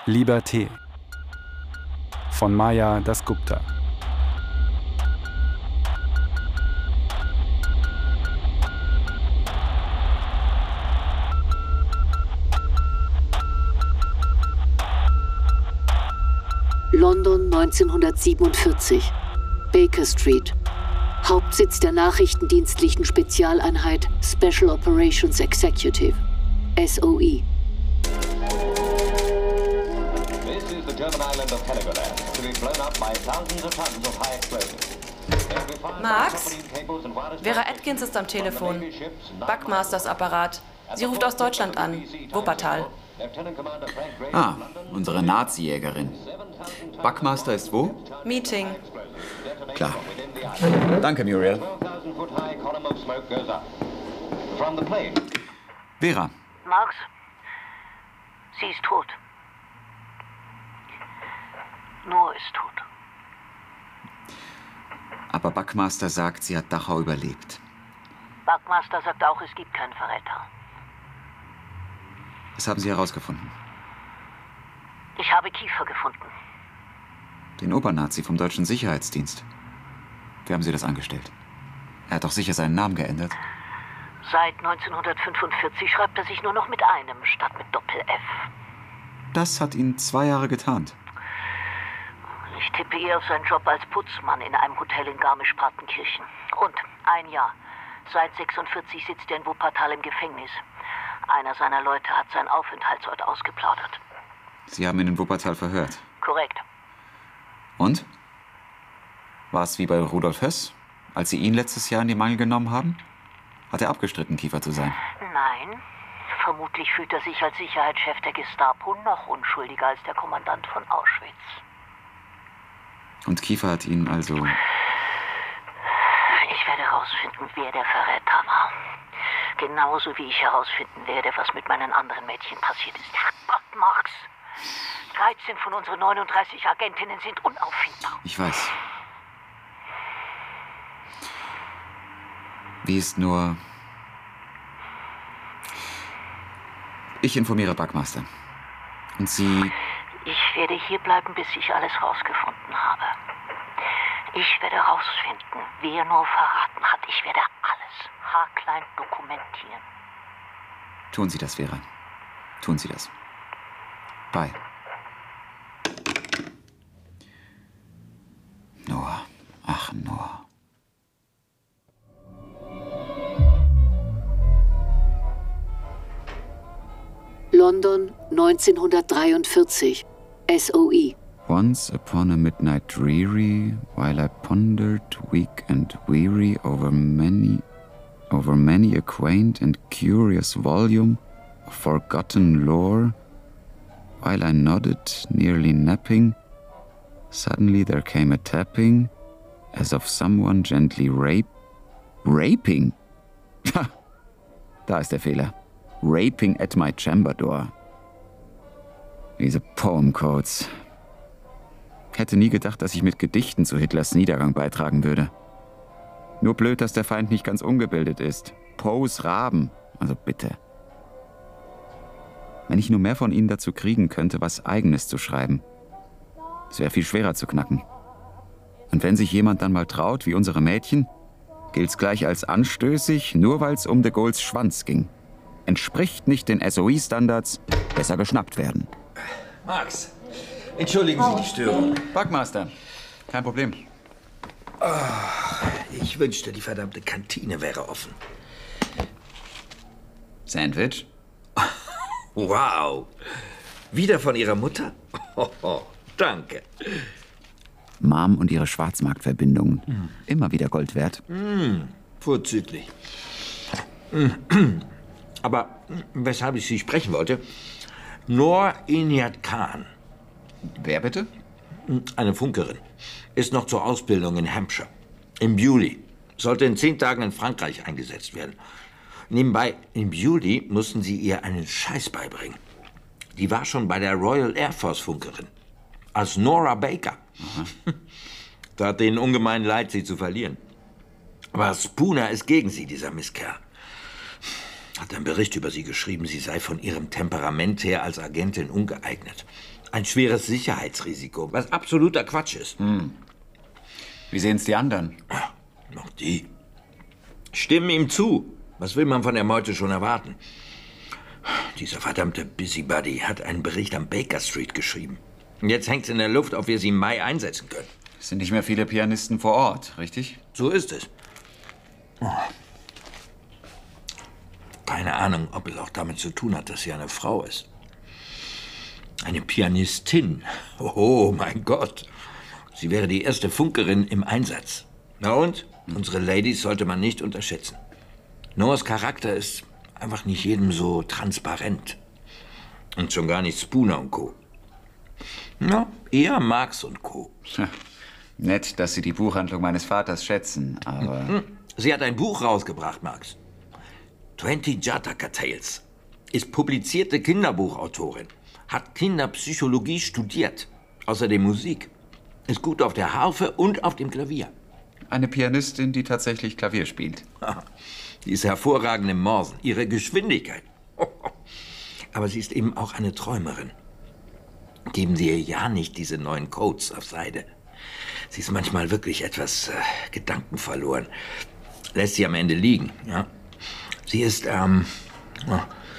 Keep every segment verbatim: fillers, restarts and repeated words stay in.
Liberté von Maya Dasgupta. London neunzehnhundertsiebenundvierzig. Baker Street. Hauptsitz der nachrichtendienstlichen Spezialeinheit Special Operations Executive, S O E. This is the German island of Heligoland, to be blown up by thousands of tons of high explosives. Max? Vera Atkins ist am Telefon. Buckmasters Apparat. Sie ruft aus Deutschland an. Wuppertal. Ah, unsere Nazi-Jägerin. Buckmaster ist wo? Meeting. Klar. Danke, Muriel. Vera. Max, sie ist tot. Noor ist tot. Aber Buckmaster sagt, sie hat Dachau überlebt. Buckmaster sagt auch, es gibt keinen Verräter. Was haben Sie herausgefunden? Ich habe Kiefer gefunden. Den Obernazi vom Deutschen Sicherheitsdienst. Wie haben Sie das angestellt? Er hat doch sicher seinen Namen geändert. Seit neunzehnhundertfünfundvierzig schreibt er sich nur noch mit einem statt mit Doppel-F. Das hat ihn zwei Jahre getarnt. Ich tippe eher auf seinen Job als Putzmann in einem Hotel in Garmisch-Partenkirchen. Und ein Jahr. Seit sechsundvierzig sitzt er in Wuppertal im Gefängnis. Einer seiner Leute hat seinen Aufenthaltsort ausgeplaudert. Sie haben ihn in Wuppertal verhört? Korrekt. Und? War es wie bei Rudolf Höss, als Sie ihn letztes Jahr in die Mangel genommen haben? Hat er abgestritten, Kiefer zu sein? Nein. Vermutlich fühlt er sich als Sicherheitschef der Gestapo noch unschuldiger als der Kommandant von Auschwitz. Und Kiefer hat ihn also... Ich werde herausfinden, wer der Verräter war. Genauso wie ich herausfinden werde, was mit meinen anderen Mädchen passiert ist. Herrgott, Max! dreizehn von unseren neununddreißig Agentinnen sind unauffindbar. Ich weiß. Wie ist nur... Ich informiere Buckmaster. Und Sie... Ich werde hier bleiben, bis ich alles rausgefunden habe. Ich werde herausfinden, wer nur verraten hat. Ich werde alles haarklein dokumentieren. Tun Sie das, Vera. Tun Sie das. Bye. Noor. Ach, Noor. London neunzehnhundertdreiundvierzig. S O E. Once upon a midnight dreary, while I pondered, weak and weary, over many, over many a quaint and curious volume of forgotten lore, while I nodded, nearly napping, suddenly there came a tapping, as of someone gently rape... Raping? Ha! Da ist der Fehler. Raping at my chamber door. Diese Poem Codes. Hätte nie gedacht, dass ich mit Gedichten zu Hitlers Niedergang beitragen würde. Nur blöd, dass der Feind nicht ganz ungebildet ist. Poes Raben. Also bitte. Wenn ich nur mehr von ihnen dazu kriegen könnte, was Eigenes zu schreiben. Es wäre viel schwerer zu knacken. Und wenn sich jemand dann mal traut, wie unsere Mädchen, gilt's gleich als anstößig, nur weil's um de Gaulles Schwanz ging. Entspricht nicht den S O E-Standards, besser geschnappt werden. Max, entschuldigen Sie die Störung. Buckmaster, kein Problem. Oh, ich wünschte, die verdammte Kantine wäre offen. Sandwich? Wow. Wieder von Ihrer Mutter? Oh, oh, danke. Mom und ihre Schwarzmarktverbindungen. Mm. Immer wieder Gold wert. Mm, vorzüglich. Aber weshalb ich Sie sprechen wollte, Noor Inayat Khan. Wer bitte? Eine Funkerin. Ist noch zur Ausbildung in Hampshire. Im Juli. Sollte in zehn Tagen in Frankreich eingesetzt werden. Nebenbei, im Juli mussten sie ihr einen Scheiß beibringen. Die war schon bei der Royal Air Force Funkerin. Als Nora Baker. Da hat denen ungemein leid, sie zu verlieren. Aber Spooner ist gegen sie, dieser Misskerl. Hat einen Bericht über sie geschrieben, sie sei von ihrem Temperament her als Agentin ungeeignet. Ein schweres Sicherheitsrisiko, was absoluter Quatsch ist. Hm. Wie sehen es die anderen? Ach, noch die. Stimmen ihm zu. Was will man von der Meute schon erwarten? Dieser verdammte Busybody hat einen Bericht am Baker Street geschrieben. Und jetzt hängt es in der Luft, ob wir sie im Mai einsetzen können. Es sind nicht mehr viele Pianisten vor Ort, richtig? So ist es. Oh. Keine Ahnung, ob es auch damit zu tun hat, dass sie eine Frau ist. Eine Pianistin. Oh, mein Gott. Sie wäre die erste Funkerin im Einsatz. Na und? Hm. Unsere Ladies sollte man nicht unterschätzen. Noahs Charakter ist einfach nicht jedem so transparent. Und schon gar nicht Spooner und Co. Na, eher Marx und Co. Nett, dass Sie die Buchhandlung meines Vaters schätzen, aber... Hm. Sie hat ein Buch rausgebracht, Marx. twenty Jataka Tales. Ist publizierte Kinderbuchautorin. Hat Kinderpsychologie studiert. Außerdem Musik. Ist gut auf der Harfe und auf dem Klavier. Eine Pianistin, die tatsächlich Klavier spielt. Die ist hervorragend im Morsen. Ihre Geschwindigkeit. Aber sie ist eben auch eine Träumerin. Geben Sie ihr ja nicht diese neuen Codes auf Seide. Sie ist manchmal wirklich etwas äh, gedankenverloren. Lässt sie am Ende liegen, ja. Sie ist, ähm... Oh,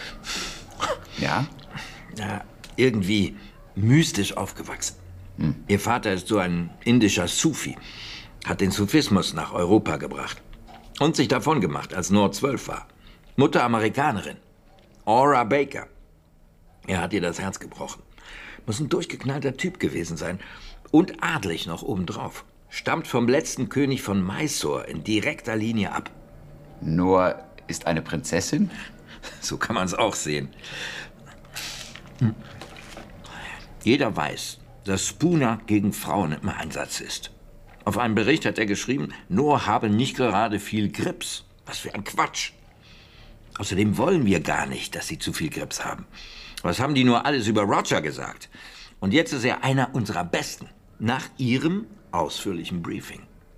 ja? Ja, irgendwie mystisch aufgewachsen. Hm. Ihr Vater ist so ein indischer Sufi. Hat den Sufismus nach Europa gebracht. Und sich davon gemacht, als Noah zwölf war. Mutter Amerikanerin. Ora Baker. Er hat ihr das Herz gebrochen. Muss ein durchgeknallter Typ gewesen sein. Und adlig noch obendrauf. Stammt vom letzten König von Mysore in direkter Linie ab. Noah ist eine Prinzessin? So kann man es auch sehen. Hm. Jeder weiß, dass Spooner gegen Frauen im Einsatz ist. Auf einem Bericht hat er geschrieben, Noah habe nicht gerade viel Grips. Was für ein Quatsch. Außerdem wollen wir gar nicht, dass sie zu viel Grips haben. Was haben die nur alles über Roger gesagt? Und jetzt ist er einer unserer Besten. Nach Ihrem ausführlichen Briefing.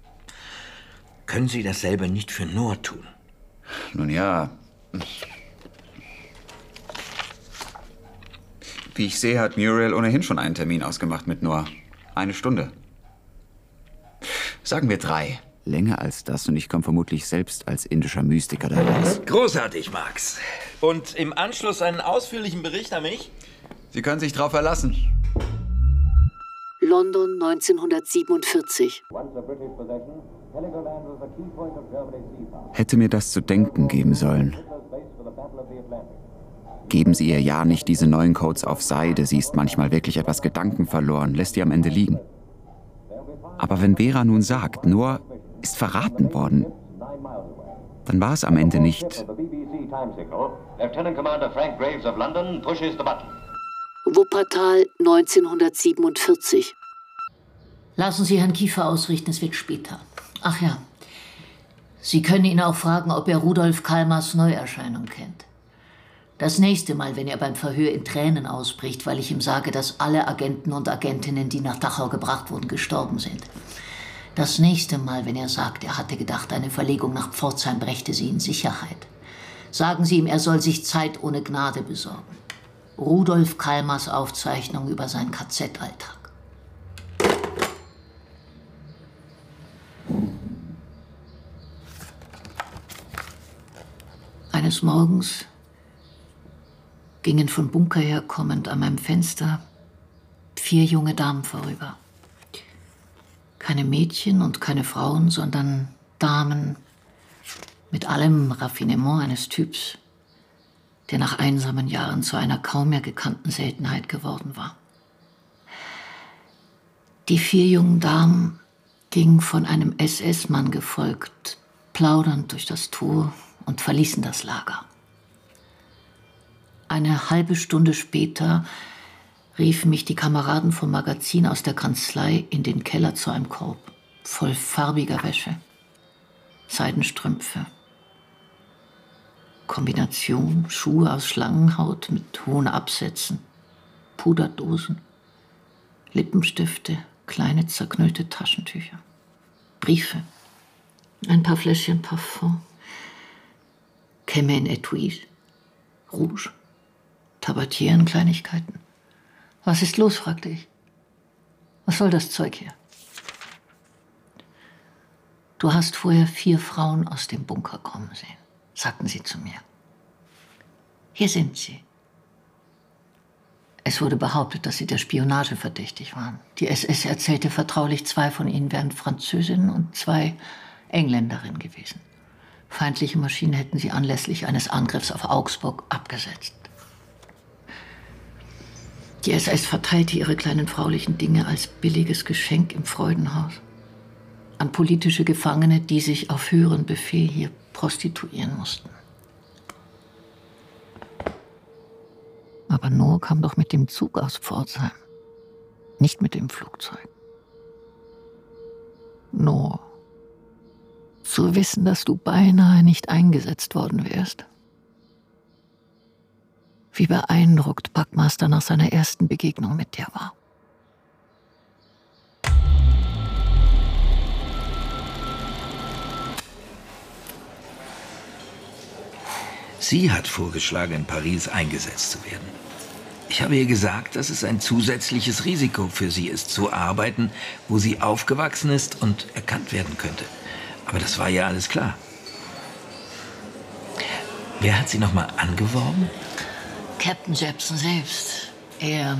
Können Sie dasselbe nicht für Noah tun? Nun ja. Wie ich sehe, hat Muriel ohnehin schon einen Termin ausgemacht mit Noah. Eine Stunde. Sagen wir drei. Länger als das und ich komme vermutlich selbst als indischer Mystiker da raus. Großartig, Max. Und im Anschluss einen ausführlichen Bericht an mich? Sie können sich drauf verlassen. London neunzehnhundertsiebenundvierzig. Hätte mir das zu denken geben sollen. Geben Sie ihr ja nicht diese neuen Codes auf Seide. Sie ist manchmal wirklich etwas gedankenverloren, lässt die am Ende liegen. Aber wenn Vera nun sagt, Noah ist verraten worden, dann war es am Ende nicht. Wuppertal neunzehnhundertsiebenundvierzig. Lassen Sie Herrn Kiefer ausrichten, es wird später. Ach ja, Sie können ihn auch fragen, ob er Rudolf Kalmers Neuerscheinung kennt. Das nächste Mal, wenn er beim Verhör in Tränen ausbricht, weil ich ihm sage, dass alle Agenten und Agentinnen, die nach Dachau gebracht wurden, gestorben sind. Das nächste Mal, wenn er sagt, er hatte gedacht, eine Verlegung nach Pforzheim brächte sie in Sicherheit. Sagen Sie ihm, er soll sich Zeit ohne Gnade besorgen. Rudolf Kalmers Aufzeichnung über seinen K Z-Alltag. Eines Morgens gingen von Bunker her kommend an meinem Fenster vier junge Damen vorüber. Keine Mädchen und keine Frauen, sondern Damen mit allem Raffinement eines Typs, der nach einsamen Jahren zu einer kaum mehr gekannten Seltenheit geworden war. Die vier jungen Damen gingen von einem S S-Mann gefolgt, plaudernd durch das Tor und verließen das Lager. Eine halbe Stunde später riefen mich die Kameraden vom Magazin aus der Kanzlei in den Keller zu einem Korb, voll farbiger Wäsche, Seidenstrümpfe, Kombination, Schuhe aus Schlangenhaut mit hohen Absätzen, Puderdosen, Lippenstifte, kleine zerknüllte Taschentücher, Briefe, ein paar Fläschchen Parfum, Kämme in Etui, Rouge, Tabatieren-Kleinigkeiten, Was ist los, fragte ich. Was soll das Zeug hier? Du hast vorher vier Frauen aus dem Bunker kommen sehen, sagten sie zu mir. Hier sind sie. Es wurde behauptet, dass sie der Spionage verdächtig waren. Die S S erzählte vertraulich, zwei von ihnen wären Französinnen und zwei Engländerinnen gewesen. Feindliche Maschinen hätten sie anlässlich eines Angriffs auf Augsburg abgesetzt. Die S S verteilte ihre kleinen fraulichen Dinge als billiges Geschenk im Freudenhaus an politische Gefangene, die sich auf höheren Befehl hier prostituieren mussten. Aber Noah kam doch mit dem Zug aus Pforzheim, nicht mit dem Flugzeug. Noah, zu wissen, dass du beinahe nicht eingesetzt worden wärst. Wie beeindruckt Packmaster nach seiner ersten Begegnung mit dir war. Sie hat vorgeschlagen, in Paris eingesetzt zu werden. Ich habe ihr gesagt, dass es ein zusätzliches Risiko für sie ist, zu arbeiten, wo sie aufgewachsen ist und erkannt werden könnte. Aber das war ja alles klar. Wer hat sie noch mal angeworben? Captain Jepson selbst. Er,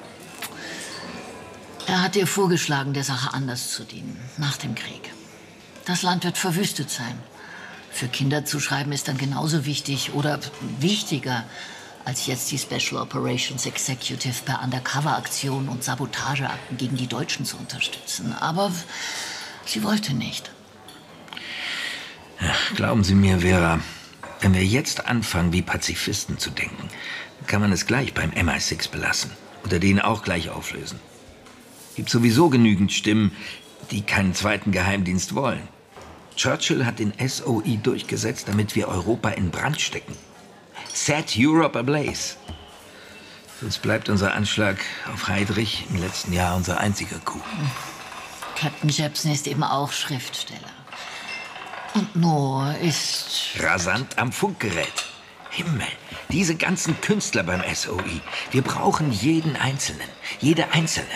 er hat ihr vorgeschlagen, der Sache anders zu dienen, nach dem Krieg. Das Land wird verwüstet sein. Für Kinder zu schreiben ist dann genauso wichtig oder wichtiger, als jetzt die Special Operations Executive per Undercover-Aktionen und Sabotageakten gegen die Deutschen zu unterstützen. Aber sie wollte nicht. Ja, glauben Sie mir, Vera, wenn wir jetzt anfangen, wie Pazifisten zu denken, kann man es gleich beim M I sechs belassen oder den auch gleich auflösen. Gibt sowieso genügend Stimmen, die keinen zweiten Geheimdienst wollen. Churchill hat den S O I durchgesetzt, damit wir Europa in Brand stecken. Set Europe ablaze. Sonst bleibt unser Anschlag auf Heydrich im letzten Jahr unser einziger Coup. Captain Jepson ist eben auch Schriftsteller. Und Noah ist... rasant am Funkgerät. Himmel, diese ganzen Künstler beim S O I. Wir brauchen jeden Einzelnen. Jede Einzelne.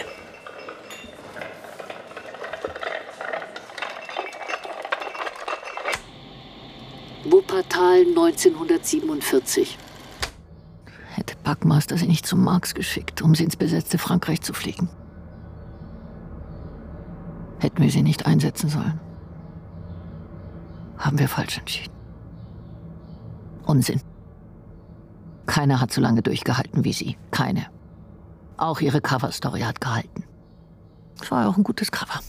Wuppertal neunzehnhundertsiebenundvierzig. Hätte Packmaster sie nicht zum Marx geschickt, um sie ins besetzte Frankreich zu fliegen. Hätten wir sie nicht einsetzen sollen. Haben wir falsch entschieden. Unsinn. Keiner hat so lange durchgehalten wie sie. Keine. Auch ihre Cover-Story hat gehalten. Es war auch ein gutes Cover.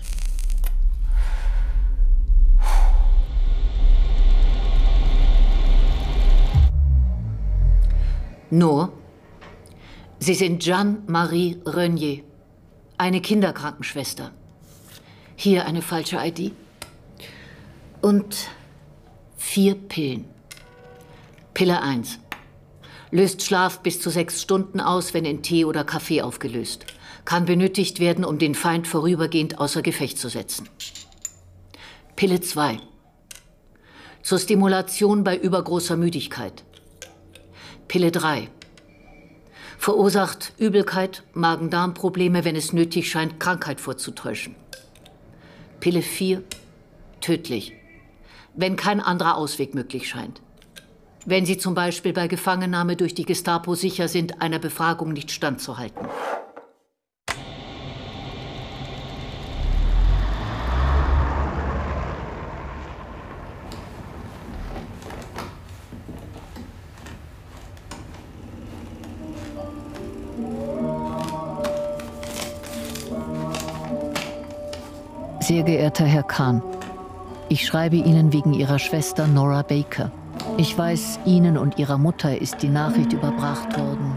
Nur, Sie sind Jeanne-Marie Renier, eine Kinderkrankenschwester. Hier eine falsche I D. Und vier Pillen. Pille eins. Löst Schlaf bis zu sechs Stunden aus, wenn in Tee oder Kaffee aufgelöst. Kann benötigt werden, um den Feind vorübergehend außer Gefecht zu setzen. Pille zwei. Zur Stimulation bei übergroßer Müdigkeit. Pille drei. Verursacht Übelkeit, Magen-Darm-Probleme, wenn es nötig scheint, Krankheit vorzutäuschen. Pille vier. Tödlich. Wenn kein anderer Ausweg möglich scheint. Wenn Sie zum Beispiel bei Gefangennahme durch die Gestapo sicher sind, einer Befragung nicht standzuhalten. Sehr geehrter Herr Kahn, ich schreibe Ihnen wegen Ihrer Schwester Nora Baker. Ich weiß, Ihnen und Ihrer Mutter ist die Nachricht überbracht worden.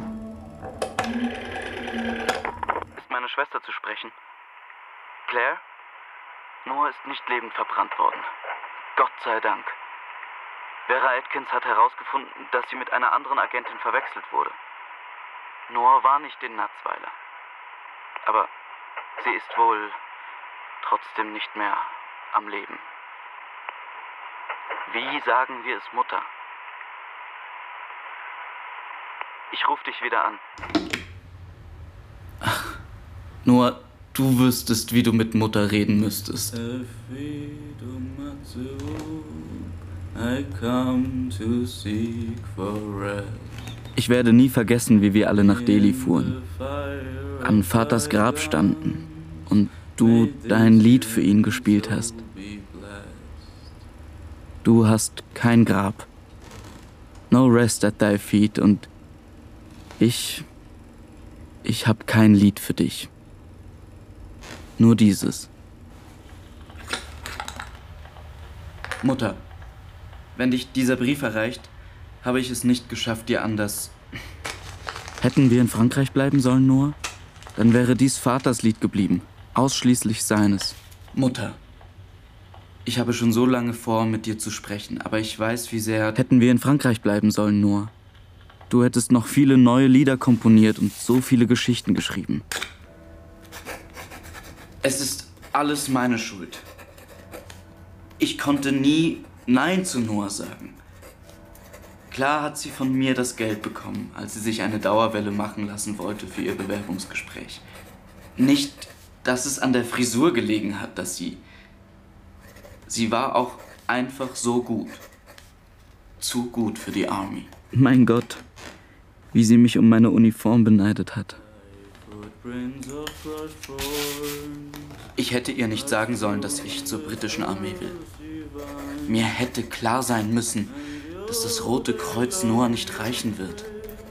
Ist meine Schwester zu sprechen? Claire? Noah ist nicht lebend verbrannt worden. Gott sei Dank. Vera Atkins hat herausgefunden, dass sie mit einer anderen Agentin verwechselt wurde. Noah war nicht in Natzweiler. Aber sie ist wohl trotzdem nicht mehr am Leben. Wie sagen wir es Mutter? Ich rufe dich wieder an. Nur du wüsstest, wie du mit Mutter reden müsstest. Ich werde nie vergessen, wie wir alle nach Delhi fuhren, an Vaters Grab standen und du dein Lied für ihn gespielt hast. Du hast kein Grab. No rest at thy feet und ich, ich hab kein Lied für dich. Nur dieses. Mutter, wenn dich dieser Brief erreicht, habe ich es nicht geschafft, dir anders... Hätten wir in Frankreich bleiben sollen, Noah? Dann wäre dies Vaters Lied geblieben. Ausschließlich seines. Mutter, ich habe schon so lange vor, mit dir zu sprechen, aber ich weiß, wie sehr... Hätten wir in Frankreich bleiben sollen, Noah. Du hättest noch viele neue Lieder komponiert und so viele Geschichten geschrieben. Es ist alles meine Schuld. Ich konnte nie Nein zu Noah sagen. Klar hat sie von mir das Geld bekommen, als sie sich eine Dauerwelle machen lassen wollte für ihr Bewerbungsgespräch. Nicht, dass es an der Frisur gelegen hat, dass sie... Sie war auch einfach so gut. Zu gut für die Army. Mein Gott, wie sie mich um meine Uniform beneidet hat. Ich hätte ihr nicht sagen sollen, dass ich zur britischen Armee will. Mir hätte klar sein müssen, dass das Rote Kreuz Noah nicht reichen wird.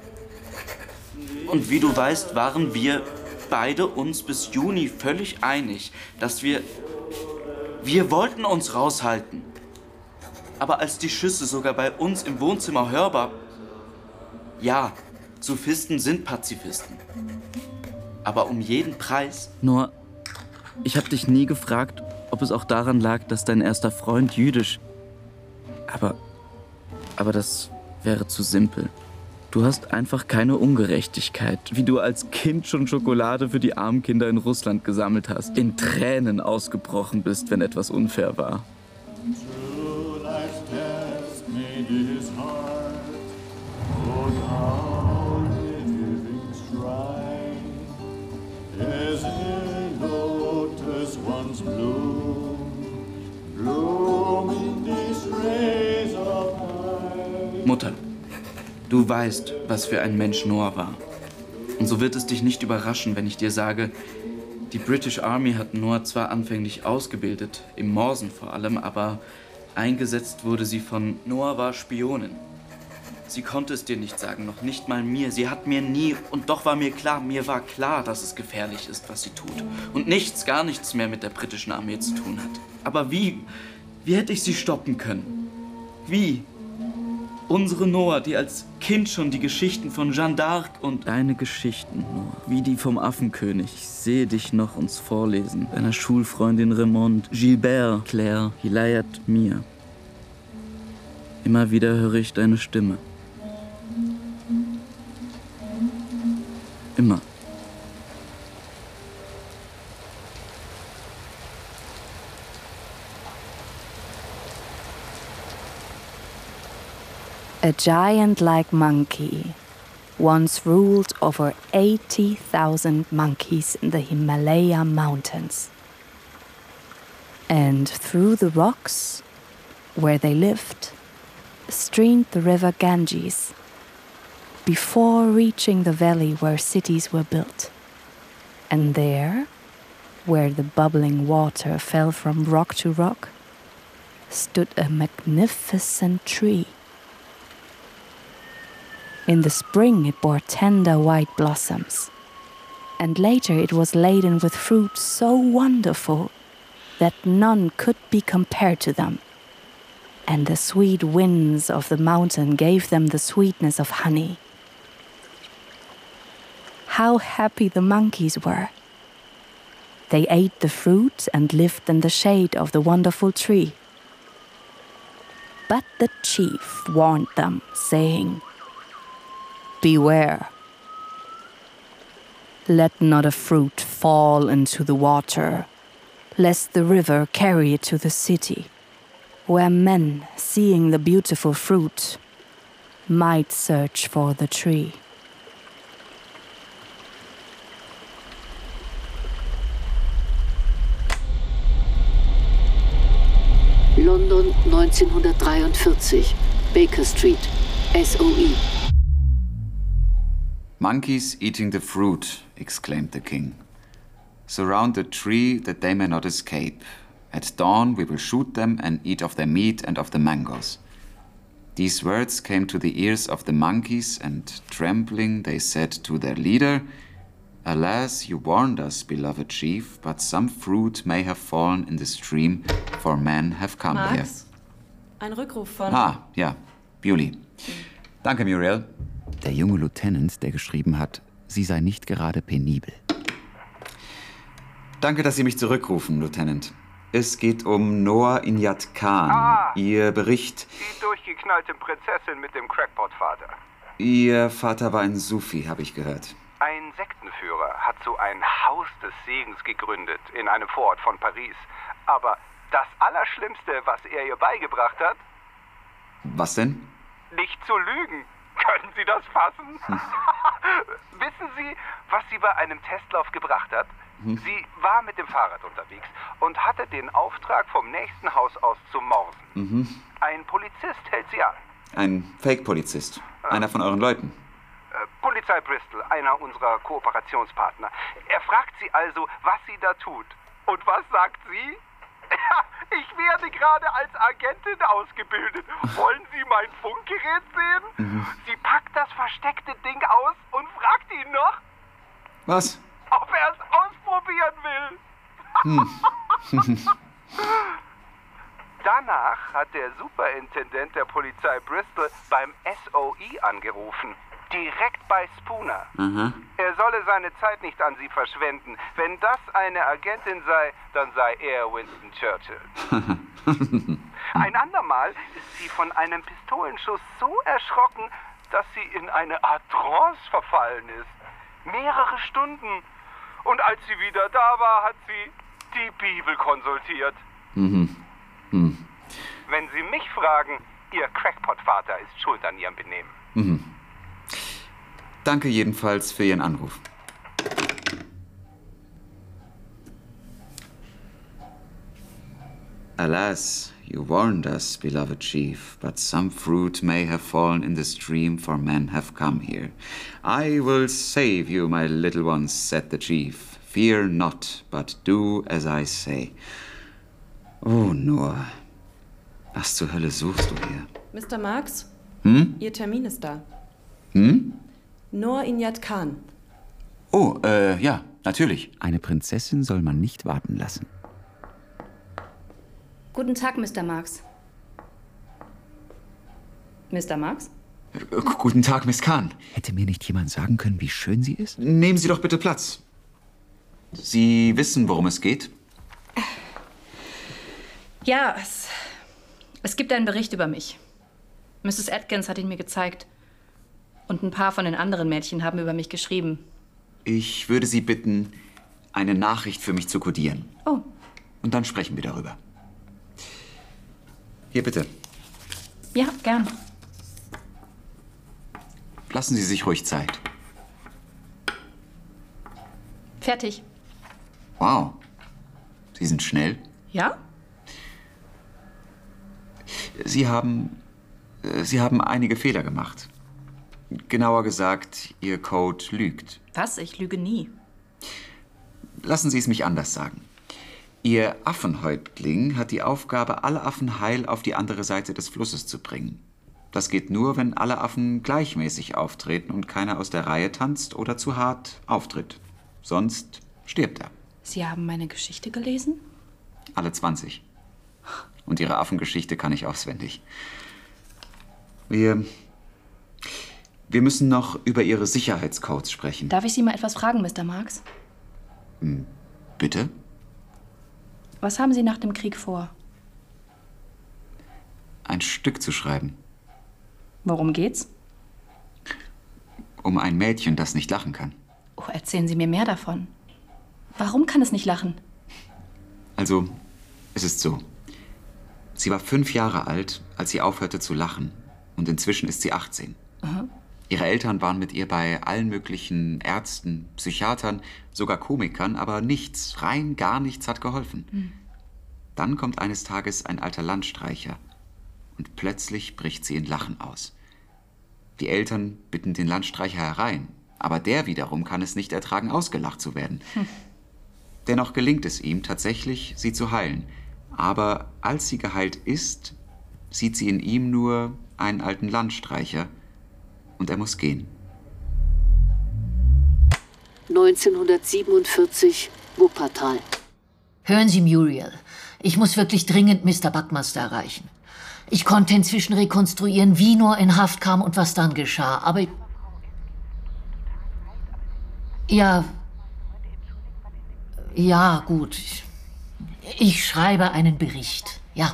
Und wie du weißt, waren wir beide uns bis Juni völlig einig, dass wir... Wir wollten uns raushalten. Aber als die Schüsse sogar bei uns im Wohnzimmer hörbar... Ja, Sufisten sind Pazifisten. Aber um jeden Preis... Nur, ich hab dich nie gefragt, ob es auch daran lag, dass dein erster Freund jüdisch... Aber... Aber das wäre zu simpel. Du hast einfach keine Ungerechtigkeit, wie du als Kind schon Schokolade für die armen Kinder in Russland gesammelt hast, in Tränen ausgebrochen bist, wenn etwas unfair war. Mutter, du weißt, was für ein Mensch Noah war. Und so wird es dich nicht überraschen, wenn ich dir sage, die British Army hat Noah zwar anfänglich ausgebildet, im Morsen vor allem, aber eingesetzt wurde sie von Noah war Spionin. Sie konnte es dir nicht sagen, noch nicht mal mir. Sie hat mir nie, und doch war mir klar, mir war klar, dass es gefährlich ist, was sie tut. Und nichts, gar nichts mehr mit der britischen Armee zu tun hat. Aber wie, wie hätte ich sie stoppen können? Wie? Unsere Noah, die als Kind schon die Geschichten von Jeanne d'Arc und... Deine Geschichten, Noah, wie die vom Affenkönig. Ich sehe dich noch uns vorlesen. Deiner Schulfreundin Raymond, Gilbert, Claire, Hilayat, Mia. Immer wieder höre ich deine Stimme. Immer. A giant-like monkey once ruled over eighty thousand monkeys in the Himalaya mountains. And through the rocks, where they lived, streamed the river Ganges, before reaching the valley where cities were built. And there, where the bubbling water fell from rock to rock, stood a magnificent tree. In the spring it bore tender white blossoms, and later it was laden with fruit so wonderful that none could be compared to them, and the sweet winds of the mountain gave them the sweetness of honey. How happy the monkeys were! They ate the fruit and lived in the shade of the wonderful tree. But the chief warned them, saying, "Beware! Let not a fruit fall into the water, lest the river carry it to the city, where men, seeing the beautiful fruit, might search for the tree." London neunzehnhundertdreiundvierzig. Baker Street. S O E. Monkeys eating the fruit, exclaimed the king. Surround the tree that they may not escape. At dawn we will shoot them and eat of their meat and of the mangoes. These words came to the ears of the monkeys, and trembling they said to their leader, Alas, you warned us, beloved chief, but some fruit may have fallen in the stream, for men have come Max, here. Ein Rückruf von... Ah, ja, Bewley. Danke, Muriel. Der junge Lieutenant, der geschrieben hat, sie sei nicht gerade penibel. Danke, dass Sie mich zurückrufen, Lieutenant. Es geht um Noor Inayat Khan. Ah, Ihr Bericht... Die durchgeknallte Prinzessin mit dem Crackpot-Vater. Ihr Vater war ein Sufi, habe ich gehört. Ein Sektenführer hat so ein Haus des Segens gegründet in einem Vorort von Paris. Aber das Allerschlimmste, was er ihr beigebracht hat... Was denn? Nicht zu lügen. Können Sie das fassen? Hm. Wissen Sie, was sie bei einem Testlauf gebracht hat? Hm. Sie war mit dem Fahrrad unterwegs und hatte den Auftrag, vom nächsten Haus aus zu morsen. Mhm. Ein Polizist hält sie an. Ein Fake-Polizist. Äh, Einer von euren Leuten. Äh, Polizei Bristol, einer unserer Kooperationspartner. Er fragt sie also, was sie da tut. Und was sagt sie? Ich werde gerade als Agentin ausgebildet. Wollen Sie mein Funkgerät sehen? Mhm. Sie packt das versteckte Ding aus und fragt ihn noch, was? Ob er es ausprobieren will. Hm. Danach hat der Superintendent der Polizei Bristol beim S O E angerufen. Direkt bei Spooner. Mhm. Er solle seine Zeit nicht an sie verschwenden. Wenn das eine Agentin sei, dann sei er Winston Churchill. Ein andermal ist sie von einem Pistolenschuss so erschrocken, dass sie in eine Art Trance verfallen ist. Mehrere Stunden. Und als sie wieder da war, hat sie die Bibel konsultiert. Mhm. Mhm. Wenn Sie mich fragen, Ihr Crackpot-Vater ist schuld an Ihrem Benehmen. Mhm. Danke jedenfalls für Ihren Anruf. Alas, you warned us, beloved chief, but some fruit may have fallen in the stream, for men have come here. I will save you, my little ones, said the chief. Fear not, but do as I say. Oh, Noor, was zur Hölle suchst du hier? Mister Marx? Hm? Ihr Termin ist da. Hm? Noor Inayat Khan. Oh, äh, ja, natürlich. Eine Prinzessin soll man nicht warten lassen. Guten Tag, Mister Marx. Mister Marx? G- Guten Tag, Miss Khan. Hätte mir nicht jemand sagen können, wie schön sie ist? Nehmen Sie doch bitte Platz. Sie wissen, worum es geht? Ja, es, es gibt einen Bericht über mich. Misses Atkins hat ihn mir gezeigt. Und ein paar von den anderen Mädchen haben über mich geschrieben. Ich würde Sie bitten, eine Nachricht für mich zu kodieren. Oh. Und dann sprechen wir darüber. Hier, bitte. Ja, gern. Lassen Sie sich ruhig Zeit. Fertig. Wow. Sie sind schnell. Ja? Sie haben... äh, Sie haben einige Fehler gemacht. Genauer gesagt, Ihr Code lügt. Was? Ich lüge nie. Lassen Sie es mich anders sagen. Ihr Affenhäuptling hat die Aufgabe, alle Affen heil auf die andere Seite des Flusses zu bringen. Das geht nur, wenn alle Affen gleichmäßig auftreten und keiner aus der Reihe tanzt oder zu hart auftritt. Sonst stirbt er. Sie haben meine Geschichte gelesen? Alle zwanzig. Und Ihre Affengeschichte kann ich auswendig. Wir... Wir müssen noch über Ihre Sicherheitscodes sprechen. Darf ich Sie mal etwas fragen, Mister Marx? Hm, bitte? Was haben Sie nach dem Krieg vor? Ein Stück zu schreiben. Worum geht's? Um ein Mädchen, das nicht lachen kann. Oh, erzählen Sie mir mehr davon. Warum kann es nicht lachen? Also, es ist so. Sie war fünf Jahre alt, als sie aufhörte zu lachen. Und inzwischen ist sie achtzehn. Aha. Ihre Eltern waren mit ihr bei allen möglichen Ärzten, Psychiatern, sogar Komikern, aber nichts, rein gar nichts hat geholfen. Hm. Dann kommt eines Tages ein alter Landstreicher und plötzlich bricht sie in Lachen aus. Die Eltern bitten den Landstreicher herein, aber der wiederum kann es nicht ertragen, ausgelacht zu werden. Hm. Dennoch gelingt es ihm tatsächlich, sie zu heilen. Aber als sie geheilt ist, sieht sie in ihm nur einen alten Landstreicher und er muss gehen. neunzehnhundertsiebenundvierzig, Wuppertal. Hören Sie, Muriel, ich muss wirklich dringend Mister Buckmaster erreichen. Ich konnte inzwischen rekonstruieren, wie Noah in Haft kam und was dann geschah, aber... Ja... Ja, gut. Ich schreibe einen Bericht, ja.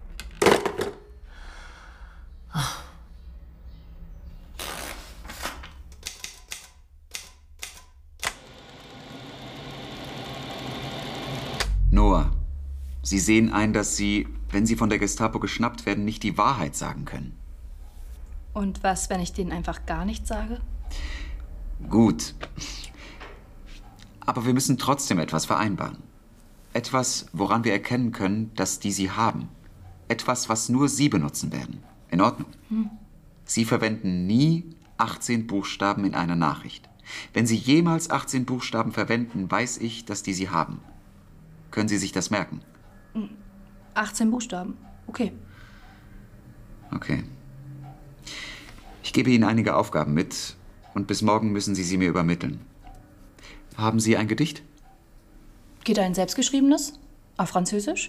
Noah, Sie sehen ein, dass Sie, wenn Sie von der Gestapo geschnappt werden, nicht die Wahrheit sagen können. Und was, wenn ich denen einfach gar nichts sage? Gut. Aber wir müssen trotzdem etwas vereinbaren. Etwas, woran wir erkennen können, dass die Sie haben. Etwas, was nur Sie benutzen werden. In Ordnung? Hm. Sie verwenden nie achtzehn Buchstaben in einer Nachricht. Wenn Sie jemals achtzehn Buchstaben verwenden, weiß ich, dass die Sie haben. Können Sie sich das merken? achtzehn Buchstaben. Okay. Okay. Ich gebe Ihnen einige Aufgaben mit und bis morgen müssen Sie sie mir übermitteln. Haben Sie ein Gedicht? Geht ein selbstgeschriebenes? Auf Französisch?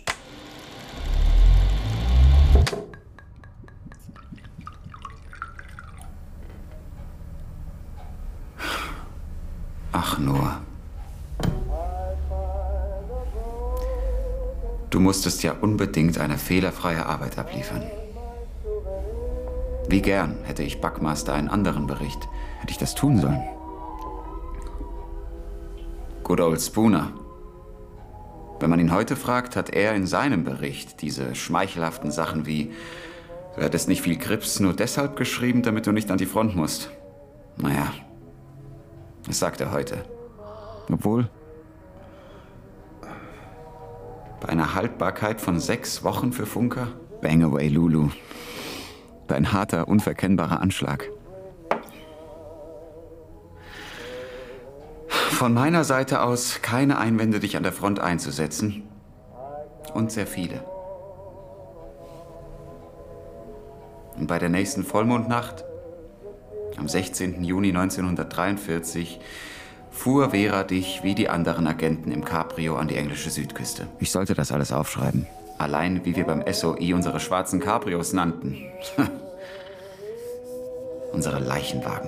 Ach, Noah. Du musstest ja unbedingt eine fehlerfreie Arbeit abliefern. Wie gern hätte ich Buckmaster einen anderen Bericht. Hätte ich das tun sollen? Good old Spooner. Wenn man ihn heute fragt, hat er in seinem Bericht diese schmeichelhaften Sachen wie: Du hättest nicht viel Grips nur deshalb geschrieben, damit du nicht an die Front musst. Naja, das sagt er heute. Obwohl, bei einer Haltbarkeit von sechs Wochen für Funker? Bang away, Lulu. Bei ein harter, unverkennbarer Anschlag. Von meiner Seite aus keine Einwände, dich an der Front einzusetzen. Und sehr viele. Und bei der nächsten Vollmondnacht, am sechzehnten Juni neunzehnhundertdreiundvierzig, fuhr Vera dich wie die anderen Agenten im Cabrio an die englische Südküste. Ich sollte das alles aufschreiben. Allein wie wir beim S O I unsere schwarzen Cabrios nannten. Unsere Leichenwagen.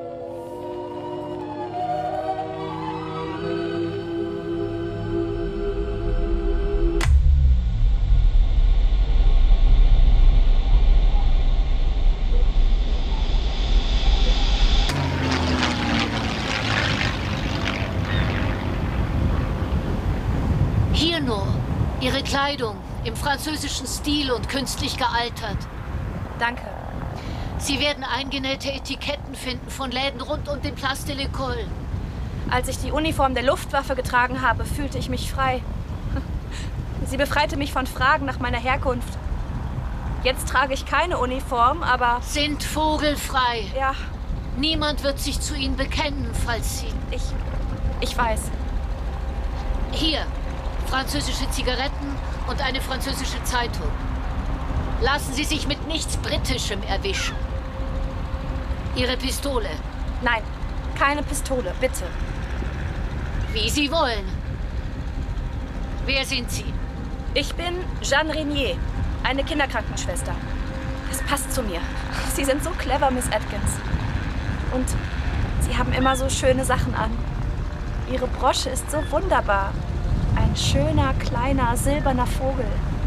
Hier nur. Ihre Kleidung im französischen Stil und künstlich gealtert. Danke. Sie werden eingenähte Etiketten finden von Läden rund um den Place de l'École. Als ich die Uniform der Luftwaffe getragen habe, fühlte ich mich frei. Sie befreite mich von Fragen nach meiner Herkunft. Jetzt trage ich keine Uniform, aber... Sind vogelfrei. Ja. Niemand wird sich zu Ihnen bekennen, falls Sie... Ich... ich weiß. Hier. Französische Zigaretten und eine französische Zeitung. Lassen Sie sich mit nichts Britischem erwischen. Ihre Pistole. Nein, keine Pistole, bitte. Wie Sie wollen. Wer sind Sie? Ich bin Jeanne Renier, eine Kinderkrankenschwester. Das passt zu mir. Sie sind so clever, Miss Atkins. Und Sie haben immer so schöne Sachen an. Ihre Brosche ist so wunderbar. Ein schöner, kleiner, silberner Vogel.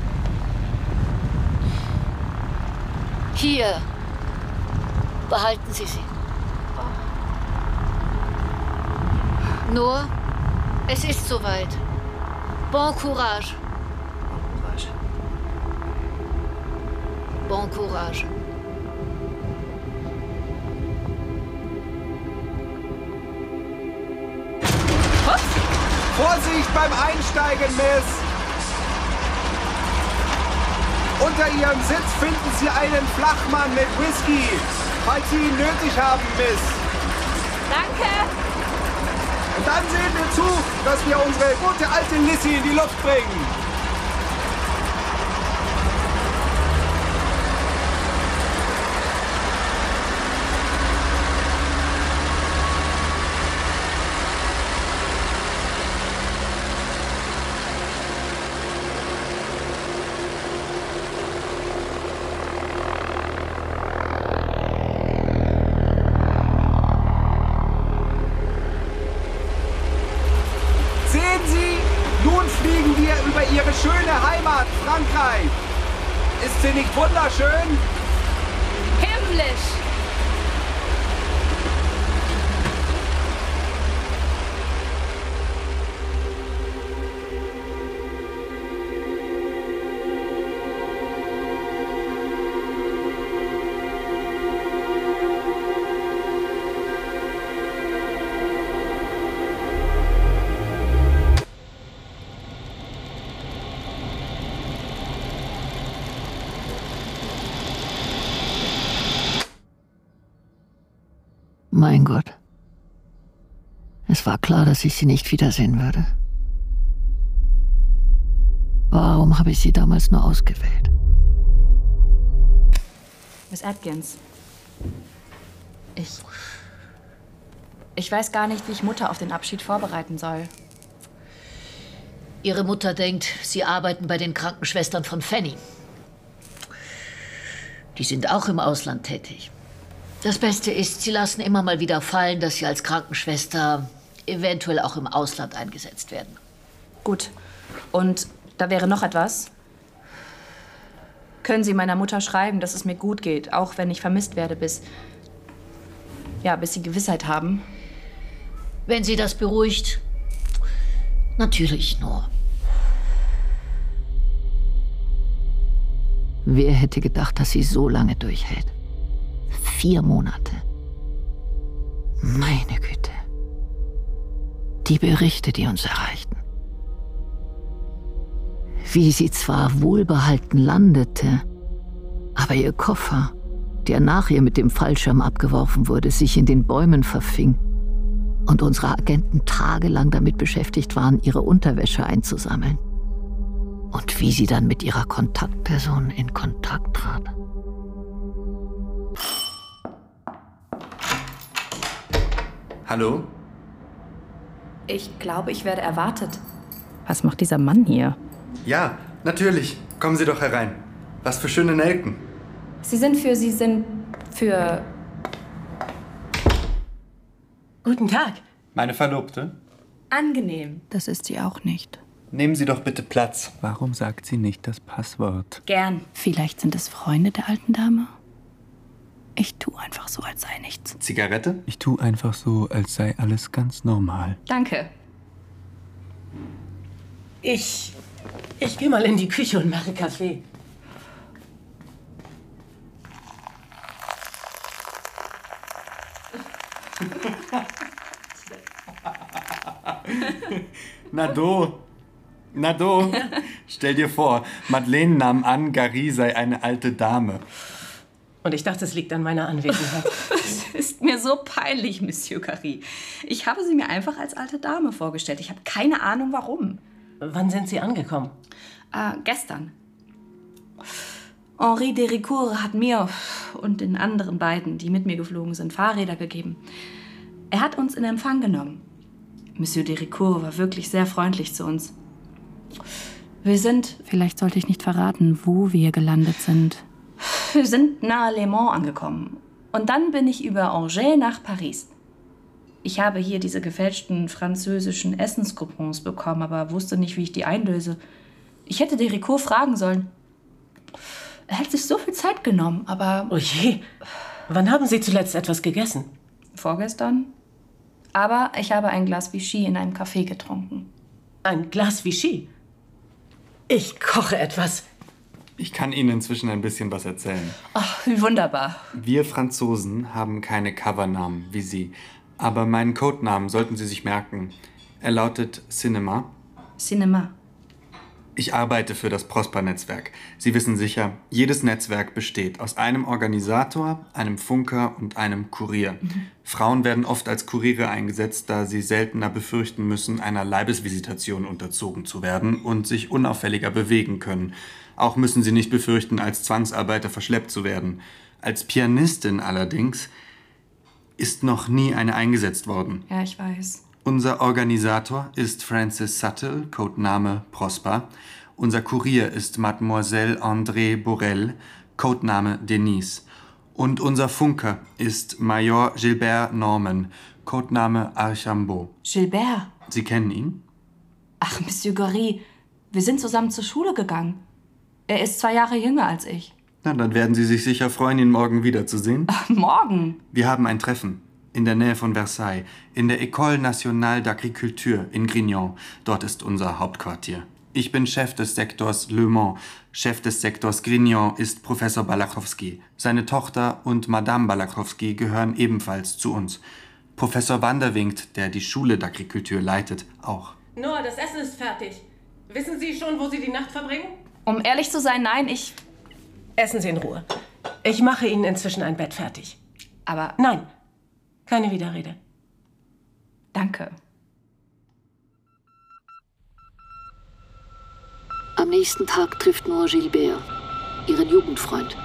Hier. Behalten Sie sie. Oh. Nur, es ist soweit. Bon courage. Bon courage. Bon courage. Vorsicht beim Einsteigen, Miss! Unter Ihrem Sitz finden Sie einen Flachmann mit Whisky, falls Sie ihn nötig haben, Miss. Danke. Und dann sehen wir zu, dass wir unsere gute alte Lissy in die Luft bringen. Ihre schöne Heimat, Frankreich. Ist sie nicht wunderschön? Himmlisch. Mein Gott. Es war klar, dass ich sie nicht wiedersehen würde. Warum habe ich sie damals nur ausgewählt? Miss Atkins. Ich... Ich weiß gar nicht, wie ich Mutter auf den Abschied vorbereiten soll. Ihre Mutter denkt, Sie arbeiten bei den Krankenschwestern von Fanny. Die sind auch im Ausland tätig. Das Beste ist, Sie lassen immer mal wieder fallen, dass Sie als Krankenschwester eventuell auch im Ausland eingesetzt werden. Gut. Und da wäre noch etwas. Können Sie meiner Mutter schreiben, dass es mir gut geht, auch wenn ich vermisst werde, bis... Ja, bis Sie Gewissheit haben? Wenn Sie das beruhigt, natürlich nur. Wer hätte gedacht, dass sie so lange durchhält? Vier Monate. Meine Güte. Die Berichte, die uns erreichten. Wie sie zwar wohlbehalten landete, aber ihr Koffer, der nach ihr mit dem Fallschirm abgeworfen wurde, sich in den Bäumen verfing und unsere Agenten tagelang damit beschäftigt waren, ihre Unterwäsche einzusammeln. Und wie sie dann mit ihrer Kontaktperson in Kontakt trat. Hallo? Ich glaube, ich werde erwartet. Was macht dieser Mann hier? Ja, natürlich. Kommen Sie doch herein. Was für schöne Nelken. Sie sind für... Sie sind für... Guten Tag. Meine Verlobte? Angenehm. Das ist sie auch nicht. Nehmen Sie doch bitte Platz. Warum sagt sie nicht das Passwort? Gern. Vielleicht sind es Freunde der alten Dame? Ich tue einfach so, als sei nichts. Zigarette? Ich tue einfach so, als sei alles ganz normal. Danke. Ich... Ich gehe mal in die Küche und mache Kaffee. Na do. Na do. Stell dir vor, Madeleine nahm an, Gary sei eine alte Dame. Und ich dachte, es liegt an meiner Anwesenheit. Es ist mir so peinlich, Monsieur Gary. Ich habe sie mir einfach als alte Dame vorgestellt. Ich habe keine Ahnung, warum. Wann sind Sie angekommen? Äh, gestern. Henri Dericourt hat mir und den anderen beiden, die mit mir geflogen sind, Fahrräder gegeben. Er hat uns in Empfang genommen. Monsieur Dericourt war wirklich sehr freundlich zu uns. Wir sind... Vielleicht sollte ich nicht verraten, wo wir gelandet sind. Wir sind nahe Le Mans angekommen. Und dann bin ich über Angers nach Paris. Ich habe hier diese gefälschten französischen Essenscoupons bekommen, aber wusste nicht, wie ich die einlöse. Ich hätte Dericourt fragen sollen. Er hat sich so viel Zeit genommen, aber... Oh je, wann haben Sie zuletzt etwas gegessen? Vorgestern. Aber ich habe ein Glas Vichy in einem Café getrunken. Ein Glas Vichy? Ich koche etwas. Ich kann Ihnen inzwischen ein bisschen was erzählen. Ach, wie wunderbar. Wir Franzosen haben keine Covernamen wie Sie. Aber meinen Codenamen sollten Sie sich merken. Er lautet Cinema. Cinema. Ich arbeite für das Prosper-Netzwerk. Sie wissen sicher, jedes Netzwerk besteht aus einem Organisator, einem Funker und einem Kurier. Mhm. Frauen werden oft als Kuriere eingesetzt, da sie seltener befürchten müssen, einer Leibesvisitation unterzogen zu werden und sich unauffälliger bewegen können. Auch müssen sie nicht befürchten, als Zwangsarbeiter verschleppt zu werden. Als Pianistin allerdings ist noch nie eine eingesetzt worden. Ja, ich weiß. Unser Organisator ist Frances Suttle, Codename Prosper. Unser Kurier ist Mademoiselle André Borel, Codename Denise. Und unser Funker ist Major Gilbert Norman, Codename Archambault. Gilbert? Sie kennen ihn? Ach, Monsieur Gory, wir sind zusammen zur Schule gegangen. Er ist zwei Jahre jünger als ich. Na, dann werden Sie sich sicher freuen, ihn morgen wiederzusehen. Ach, morgen? Wir haben ein Treffen. In der Nähe von Versailles, in der École Nationale d'Agriculture in Grignon. Dort ist unser Hauptquartier. Ich bin Chef des Sektors Le Mans. Chef des Sektors Grignon ist Professor Balachowski. Seine Tochter und Madame Balachowski gehören ebenfalls zu uns. Professor Vanderwinkt, der die Schule d'Agriculture leitet, auch. Noah, das Essen ist fertig. Wissen Sie schon, wo Sie die Nacht verbringen? Um ehrlich zu sein, nein, ich... Essen Sie in Ruhe. Ich mache Ihnen inzwischen ein Bett fertig. Aber... Nein. Keine Widerrede. Danke. Am nächsten Tag trifft Noah Gilbert, ihren Jugendfreund.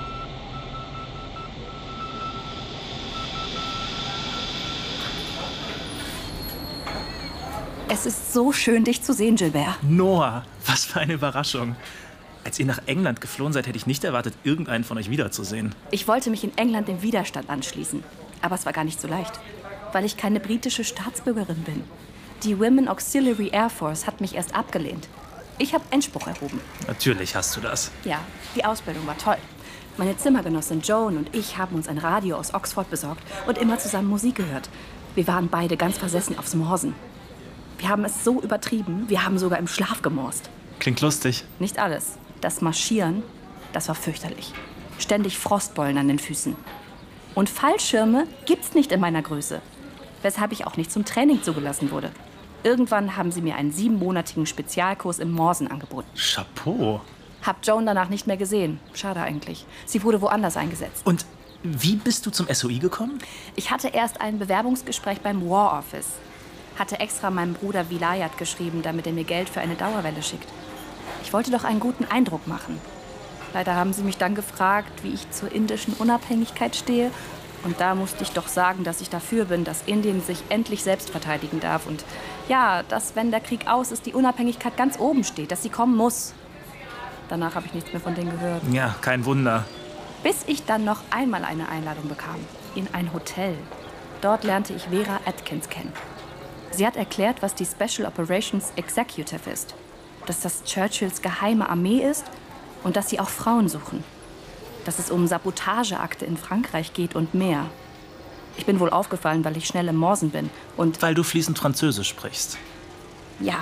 Es ist so schön, dich zu sehen, Gilbert. Noah, was für eine Überraschung. Als ihr nach England geflohen seid, hätte ich nicht erwartet, irgendeinen von euch wiederzusehen. Ich wollte mich in England dem Widerstand anschließen. Aber es war gar nicht so leicht, weil ich keine britische Staatsbürgerin bin. Die Women Auxiliary Air Force hat mich erst abgelehnt. Ich habe Einspruch erhoben. Natürlich hast du das. Ja, die Ausbildung war toll. Meine Zimmergenossin Joan und ich haben uns ein Radio aus Oxford besorgt und immer zusammen Musik gehört. Wir waren beide ganz versessen aufs Morsen. Wir haben es so übertrieben, wir haben sogar im Schlaf gemorst. Klingt lustig. Nicht alles. Das Marschieren, das war fürchterlich. Ständig Frostbeulen an den Füßen. Und Fallschirme gibt's nicht in meiner Größe, weshalb ich auch nicht zum Training zugelassen wurde. Irgendwann haben sie mir einen siebenmonatigen Spezialkurs im Morsen angeboten. Chapeau. Hab Joan danach nicht mehr gesehen. Schade eigentlich. Sie wurde woanders eingesetzt. Und wie bist du zum S O I gekommen? Ich hatte erst ein Bewerbungsgespräch beim War Office. Hatte extra meinem Bruder Vilayat geschrieben, damit er mir Geld für eine Dauerwelle schickt. Ich wollte doch einen guten Eindruck machen. Leider haben sie mich dann gefragt, wie ich zur indischen Unabhängigkeit stehe. Und da musste ich doch sagen, dass ich dafür bin, dass Indien sich endlich selbst verteidigen darf. Und ja, dass, wenn der Krieg aus ist, die Unabhängigkeit ganz oben steht, dass sie kommen muss. Danach habe ich nichts mehr von denen gehört. Ja, kein Wunder. Bis ich dann noch einmal eine Einladung bekam. In ein Hotel. Dort lernte ich Vera Atkins kennen. Sie hat erklärt, was die Special Operations Executive ist. Dass das Churchills geheime Armee ist und dass sie auch Frauen suchen. Dass es um Sabotageakte in Frankreich geht und mehr. Ich bin wohl aufgefallen, weil ich schnell im Morsen bin und... Weil du fließend Französisch sprichst. Ja.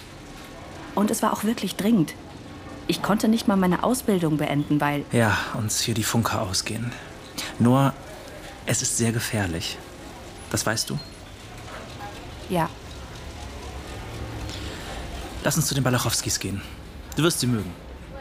Und es war auch wirklich dringend. Ich konnte nicht mal meine Ausbildung beenden, weil... Ja, uns hier die Funker ausgehen. Nur, es ist sehr gefährlich. Das weißt du? Ja. Lass uns zu den Balachowskis gehen. Du wirst sie mögen.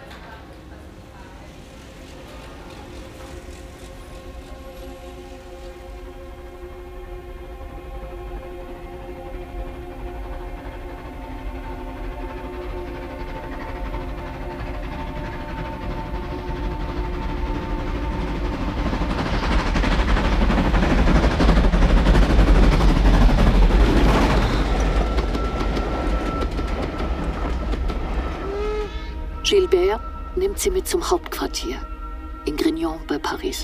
Gilbert nimmt sie mit zum Hauptquartier in Grignon bei Paris.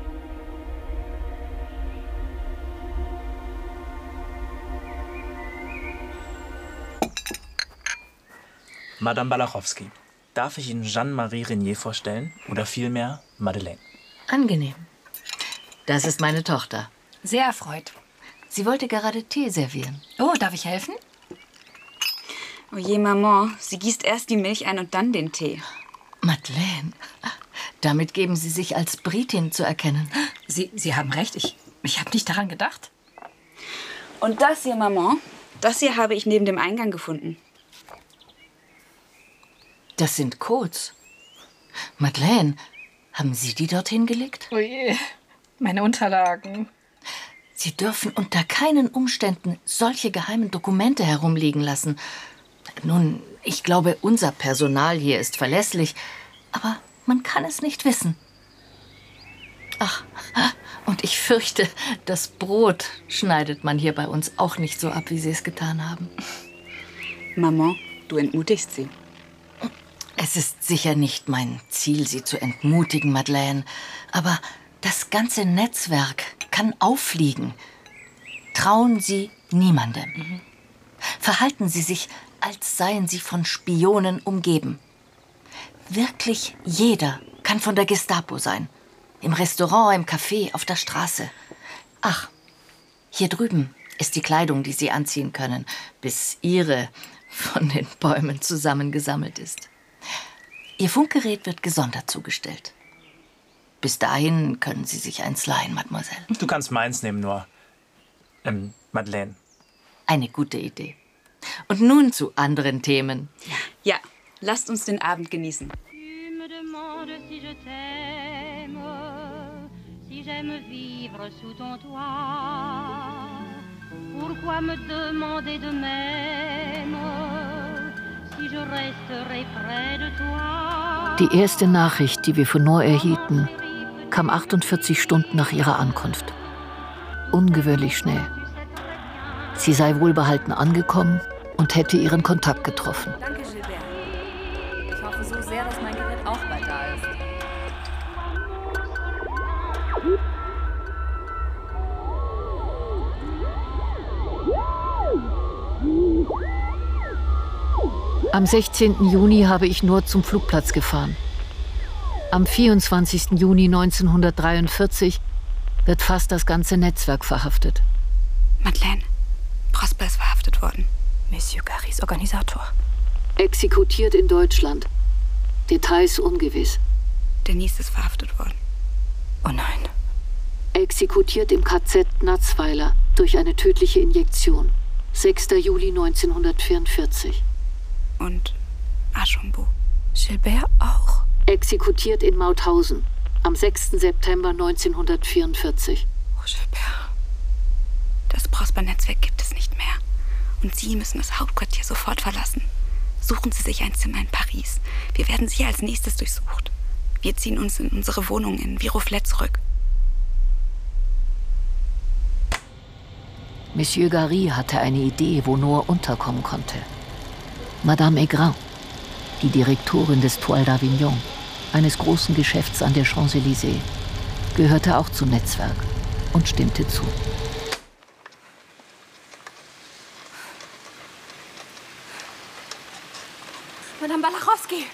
Madame Balachowski, darf ich Ihnen Jeanne-Marie Renier vorstellen? Oder vielmehr Madeleine? Angenehm. Das ist meine Tochter. Sehr erfreut. Sie wollte gerade Tee servieren. Oh, darf ich helfen? Oh je, Maman, sie gießt erst die Milch ein und dann den Tee. Madeleine, damit geben Sie sich als Britin zu erkennen. Sie, Sie haben recht, ich, ich habe nicht daran gedacht. Und das hier, Maman, das hier habe ich neben dem Eingang gefunden. Das sind Codes. Madeleine, haben Sie die dorthin gelegt? Oh je, meine Unterlagen. Sie dürfen unter keinen Umständen solche geheimen Dokumente herumliegen lassen. Nun, ich glaube, unser Personal hier ist verlässlich, aber man kann es nicht wissen. Ach, und ich fürchte, das Brot schneidet man hier bei uns auch nicht so ab, wie Sie es getan haben. Maman, du entmutigst sie. Es ist sicher nicht mein Ziel, Sie zu entmutigen, Madeleine. Aber das ganze Netzwerk kann auffliegen. Trauen Sie niemandem. Mhm. Verhalten Sie sich, als seien Sie von Spionen umgeben. Wirklich jeder kann von der Gestapo sein. Im Restaurant, im Café, auf der Straße. Ach, hier drüben ist die Kleidung, die Sie anziehen können, bis Ihre von den Bäumen zusammengesammelt ist. Ihr Funkgerät wird gesondert zugestellt. Bis dahin können Sie sich eins leihen, Mademoiselle. Du kannst meins nehmen, nur. Ähm, Madeleine. Eine gute Idee. Und nun zu anderen Themen. Ja, lasst uns den Abend genießen. Pourquoi me demander de même si je resterai près de toi? Die erste Nachricht, die wir von Noor erhielten, kam achtundvierzig Stunden nach ihrer Ankunft. Ungewöhnlich schnell. Sie sei wohlbehalten angekommen und hätte ihren Kontakt getroffen. Danke, Gilbert. Ich hoffe so sehr, dass mein Gerät auch bald da ist. Am sechzehnten Juni habe ich Noor zum Flugplatz gefahren. Am vierundzwanzigsten Juni neunzehnhundertdreiundvierzig wird fast das ganze Netzwerk verhaftet. Madeleine, Prosper ist verhaftet worden. Monsieur Garys Organisator. Exekutiert in Deutschland. Details ungewiss. Denise ist verhaftet worden. Oh nein. Exekutiert im K Z Natzweiler durch eine tödliche Injektion. sechster Juli neunzehnhundertvierundvierzig. Und Archambault. Gilbert auch. Exekutiert in Mauthausen am sechsten September neunzehnhundertvierundvierzig. Oh, Gilbert. Das Prosper-Netzwerk gibt es nicht mehr. Und Sie müssen das Hauptquartier sofort verlassen. Suchen Sie sich ein Zimmer in Paris. Wir werden Sie als nächstes durchsucht. Wir ziehen uns in unsere Wohnung in Viroflay zurück. Monsieur Gary hatte eine Idee, wo Noor unterkommen konnte. Madame Aigran, die Direktorin des Toile d'Avignon, eines großen Geschäfts an der Champs-Élysées, gehörte auch zum Netzwerk und stimmte zu. Madame Balachowski!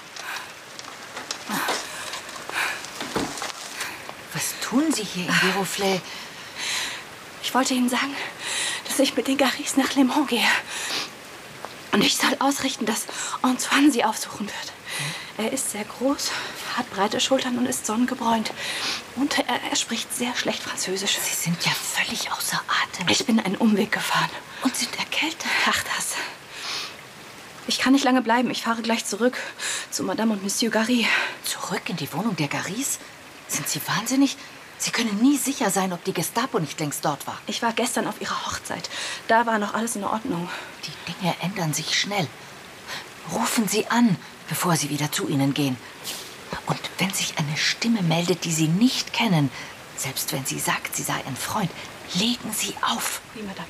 Was tun Sie hier in Viroflay? Ich wollte Ihnen sagen, dass ich mit den Garys nach Le Mans gehe. Und ich soll ausrichten, dass Antoine Sie aufsuchen wird. Er ist sehr groß, hat breite Schultern und ist sonnengebräunt. Und er, er spricht sehr schlecht Französisch. Sie sind ja völlig außer Atem. Ich bin einen Umweg gefahren. Und sind erkältet. Ach, das. Ich kann nicht lange bleiben. Ich fahre gleich zurück zu Madame und Monsieur Gary. Zurück in die Wohnung der Garys? Sind Sie wahnsinnig? Sie können nie sicher sein, ob die Gestapo nicht längst dort war. Ich war gestern auf ihrer Hochzeit. Da war noch alles in Ordnung. Die Dinge ändern sich schnell. Rufen Sie an, bevor Sie wieder zu ihnen gehen. Und wenn sich eine Stimme meldet, die Sie nicht kennen, selbst wenn sie sagt, sie sei ein Freund, legen Sie auf. Oui, Madame.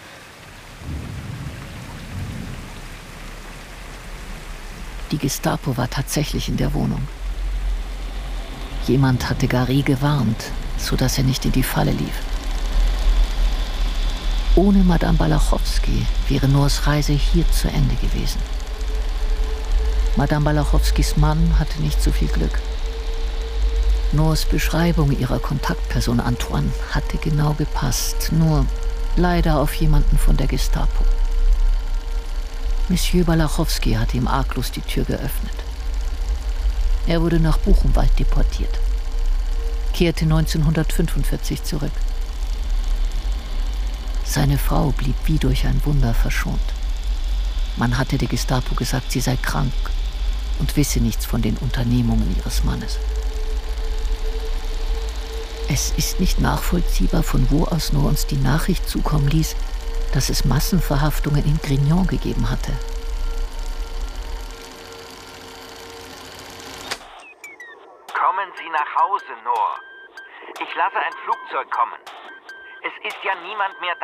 Die Gestapo war tatsächlich in der Wohnung. Jemand hatte Gary gewarnt, sodass er nicht in die Falle lief. Ohne Madame Balachowski wäre Noors Reise hier zu Ende gewesen. Madame Balachowskis Mann hatte nicht so viel Glück. Noors Beschreibung ihrer Kontaktperson Antoine hatte genau gepasst, nur leider auf jemanden von der Gestapo. Monsieur Balachowski hatte ihm arglos die Tür geöffnet. Er wurde nach Buchenwald deportiert, kehrte neunzehnhundertfünfundvierzig zurück. Seine Frau blieb wie durch ein Wunder verschont. Man hatte der Gestapo gesagt, sie sei krank und wisse nichts von den Unternehmungen ihres Mannes. Es ist nicht nachvollziehbar, von wo aus Noor uns die Nachricht zukommen ließ, dass es Massenverhaftungen in Grignon gegeben hatte. Kommen Sie nach Hause, Noor. Ich lasse ein Flugzeug kommen. Es ist ja niemand mehr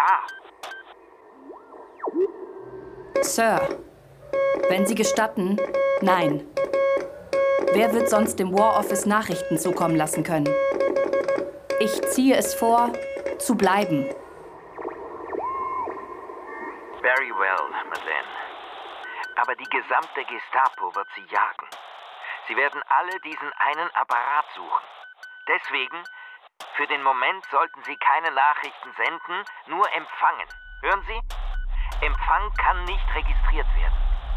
da. Sir, wenn Sie gestatten, nein. Wer wird sonst dem War Office Nachrichten zukommen lassen können? Ich ziehe es vor, zu bleiben. Very well, Madeleine. Aber die gesamte Gestapo wird Sie jagen. Sie werden alle diesen einen Apparat suchen. Deswegen, für den Moment sollten Sie keine Nachrichten senden, nur empfangen. Hören Sie? Empfang kann nicht registriert werden.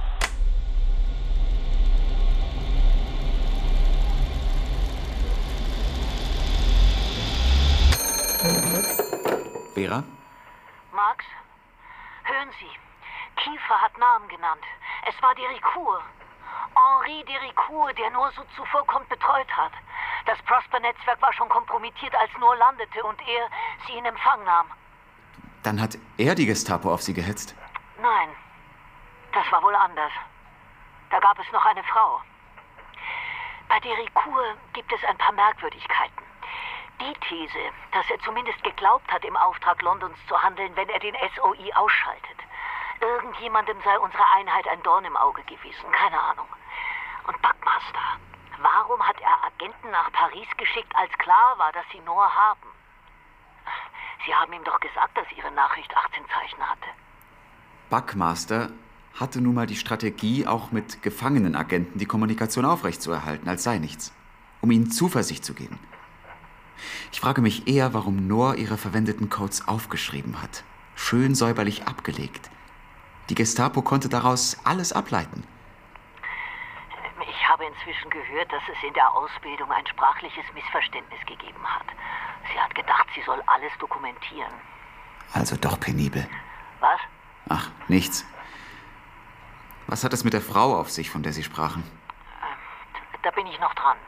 Vera? Max, hören Sie. Kiefer hat Namen genannt. Es war Dericourt. Henri Dericourt, der Noor so zuvorkommt betreut hat. Das Prosper-Netzwerk war schon kompromittiert, als Noor landete und er sie in Empfang nahm. Dann hat er die Gestapo auf sie gehetzt. Nein, das war wohl anders. Da gab es noch eine Frau. Bei Dericourt gibt es ein paar Merkwürdigkeiten. Die These, dass er zumindest geglaubt hat, im Auftrag Londons zu handeln, wenn er den S O I ausschaltet. Irgendjemandem sei unsere Einheit ein Dorn im Auge gewesen, keine Ahnung. Und Buckmaster, warum hat er Agenten nach Paris geschickt, als klar war, dass sie Noor haben? Sie haben ihm doch gesagt, dass Ihre Nachricht achtzehn Zeichen hatte. Buckmaster hatte nun mal die Strategie, auch mit gefangenen Agenten die Kommunikation aufrechtzuerhalten, als sei nichts. Um ihnen Zuversicht zu geben. Ich frage mich eher, warum Noor ihre verwendeten Codes aufgeschrieben hat. Schön säuberlich abgelegt. Die Gestapo konnte daraus alles ableiten. Ich habe inzwischen gehört, dass es in der Ausbildung ein sprachliches Missverständnis gegeben hat. Sie hat gedacht, sie soll alles dokumentieren. Also doch penibel. Was? Ach, nichts. Was hat es mit der Frau auf sich, von der Sie sprachen? Da bin ich noch dran.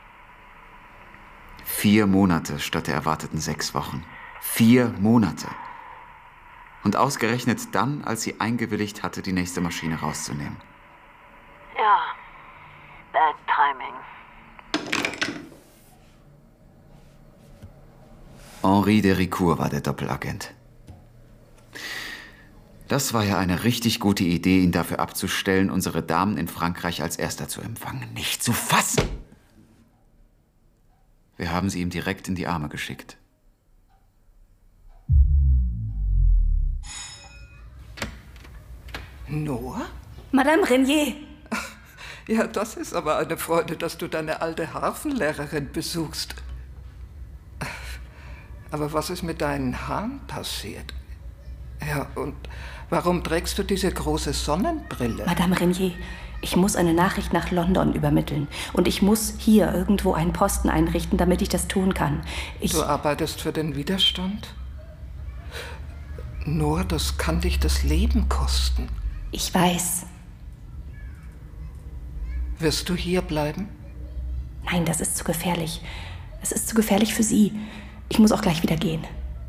Vier Monate statt der erwarteten sechs Wochen. Vier Monate. Und ausgerechnet dann, als sie eingewilligt hatte, die nächste Maschine rauszunehmen. Ja, bad timing. Henri Dericourt war der Doppelagent. Das war ja eine richtig gute Idee, ihn dafür abzustellen, unsere Damen in Frankreich als Erster zu empfangen. Nicht zu fassen! Wir haben sie ihm direkt in die Arme geschickt. Noor? Madame Renier. Ja, das ist aber eine Freude, dass du deine alte Harfenlehrerin besuchst. Aber was ist mit deinen Haaren passiert? Ja, und warum trägst du diese große Sonnenbrille? Madame Renier, ich muss eine Nachricht nach London übermitteln. Und ich muss hier irgendwo einen Posten einrichten, damit ich das tun kann. Ich du arbeitest für den Widerstand? Noor, das kann dich das Leben kosten. Ich weiß. Wirst du hier bleiben? Nein, das ist zu gefährlich. Es ist zu gefährlich für Sie. Ich muss auch gleich wieder gehen.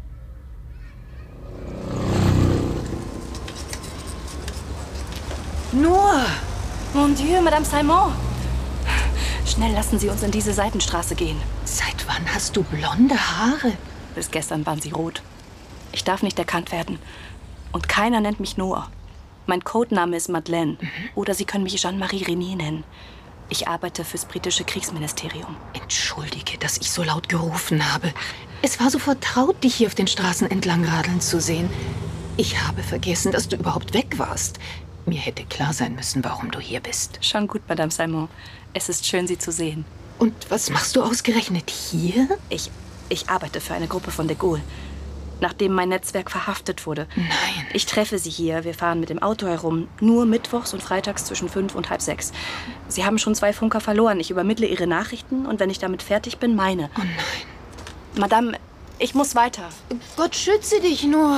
Noor! Mon Dieu, Madame Simon! Schnell lassen Sie uns in diese Seitenstraße gehen. Seit wann hast du blonde Haare? Bis gestern waren sie rot. Ich darf nicht erkannt werden. Und keiner nennt mich Noor. Mein Codename ist Madeleine. Mhm. Oder Sie können mich Jeanne-Marie Renier nennen. Ich arbeite fürs britische Kriegsministerium. Entschuldige, dass ich so laut gerufen habe. Es war so vertraut, dich hier auf den Straßen entlang radeln zu sehen. Ich habe vergessen, dass du überhaupt weg warst. Mir hätte klar sein müssen, warum du hier bist. Schon gut, Madame Simon. Es ist schön, Sie zu sehen. Und was machst du ausgerechnet hier? Ich, ich arbeite für eine Gruppe von de Gaulle. Nachdem mein Netzwerk verhaftet wurde. Nein. Ich treffe Sie hier. Wir fahren mit dem Auto herum. Nur mittwochs und freitags zwischen fünf und halb sechs. Sie haben schon zwei Funker verloren. Ich übermittle Ihre Nachrichten und wenn ich damit fertig bin, meine. Oh nein. Madame, ich muss weiter. Gott schütze dich nur.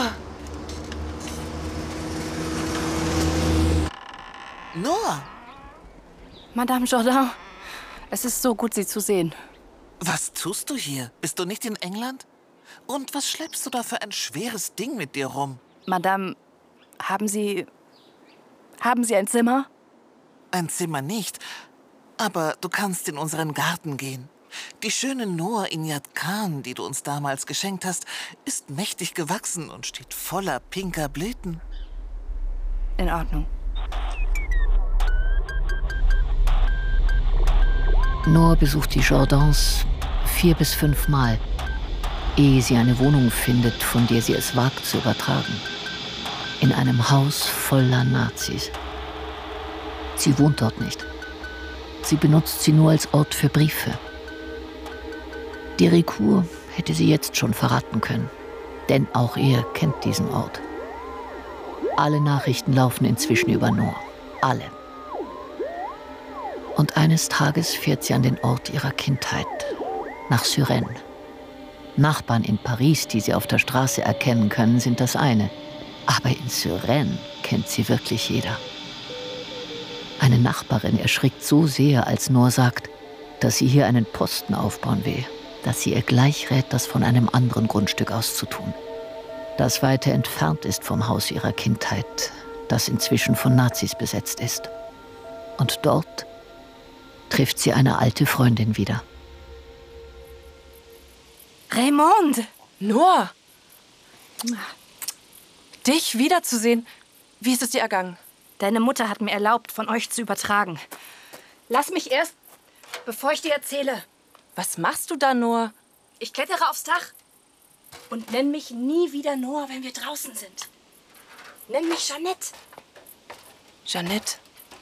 Noor! Madame Jourdain, es ist so gut, Sie zu sehen. Was tust du hier? Bist du nicht in England? Und was schleppst du da für ein schweres Ding mit dir rum? Madame, haben Sie... haben Sie ein Zimmer? Ein Zimmer nicht, aber du kannst in unseren Garten gehen. Die schöne Noor Inayat Khan, die du uns damals geschenkt hast, ist mächtig gewachsen und steht voller pinker Blüten. In Ordnung. Noor besucht die Jourdains vier bis fünf Mal, ehe sie eine Wohnung findet, von der sie es wagt zu übertragen. In einem Haus voller Nazis. Sie wohnt dort nicht. Sie benutzt sie nur als Ort für Briefe. Dericourt hätte sie jetzt schon verraten können, denn auch er kennt diesen Ort. Alle Nachrichten laufen inzwischen über Noor. Alle. Und eines Tages fährt sie an den Ort ihrer Kindheit, nach Suresnes. Nachbarn in Paris, die sie auf der Straße erkennen können, sind das eine. Aber in Suresnes kennt sie wirklich jeder. Eine Nachbarin erschrickt so sehr, als Noor sagt, dass sie hier einen Posten aufbauen will, dass sie ihr gleich rät, das von einem anderen Grundstück aus zu tun, das weiter entfernt ist vom Haus ihrer Kindheit, das inzwischen von Nazis besetzt ist. Und dort trifft sie eine alte Freundin wieder. Raymond! Noor! Dich wiederzusehen. Wie ist es dir ergangen? Deine Mutter hat mir erlaubt, von euch zu übertragen. Lass mich erst, bevor ich dir erzähle. Was machst du da, Noor? Ich klettere aufs Dach. Und nenn mich nie wieder Noor, wenn wir draußen sind. Nenn mich Jeanette. Jeanette.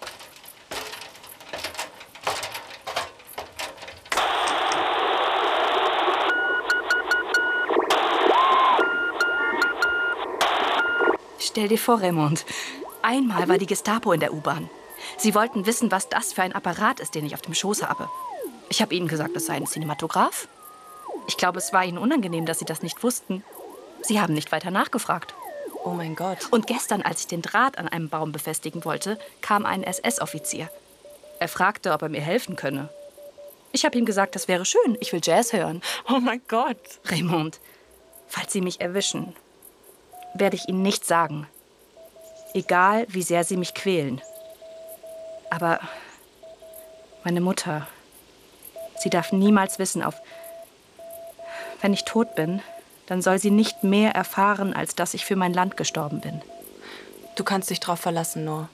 Stell dir vor, Raymond. Einmal war die Gestapo in der U-Bahn. Sie wollten wissen, was das für ein Apparat ist, den ich auf dem Schoß habe. Ich habe ihnen gesagt, es sei ein Cinematograph. Ich glaube, es war ihnen unangenehm, dass sie das nicht wussten. Sie haben nicht weiter nachgefragt. Oh mein Gott. Und gestern, als ich den Draht an einem Baum befestigen wollte, kam ein S S-Offizier. Er fragte, ob er mir helfen könne. Ich habe ihm gesagt, das wäre schön, ich will Jazz hören. Oh mein Gott. Raymond, falls Sie mich erwischen, werde ich Ihnen nichts sagen. Egal, wie sehr Sie mich quälen. Aber meine Mutter, sie darf niemals wissen, auf... Wenn ich tot bin, dann soll sie nicht mehr erfahren, als dass ich für mein Land gestorben bin. Du kannst dich drauf verlassen, Noor.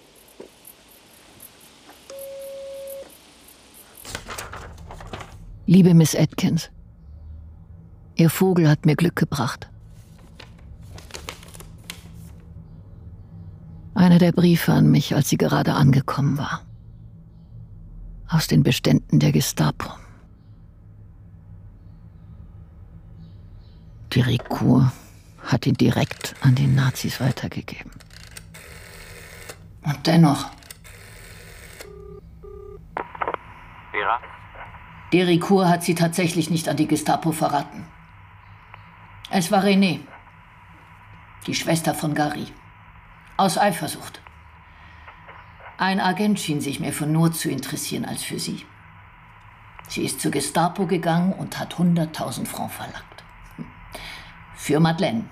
Liebe Miss Atkins, Ihr Vogel hat mir Glück gebracht. Einer der Briefe an mich, als sie gerade angekommen war. Aus den Beständen der Gestapo. Dericourt hat ihn direkt an die Nazis weitergegeben. Und dennoch... Vera? Dericourt hat sie tatsächlich nicht an die Gestapo verraten. Es war René, die Schwester von Gary. Aus Eifersucht. Ein Agent schien sich mehr für Noor zu interessieren als für sie. Sie ist zur Gestapo gegangen und hat hunderttausend Francs verlangt. Für Madeleine.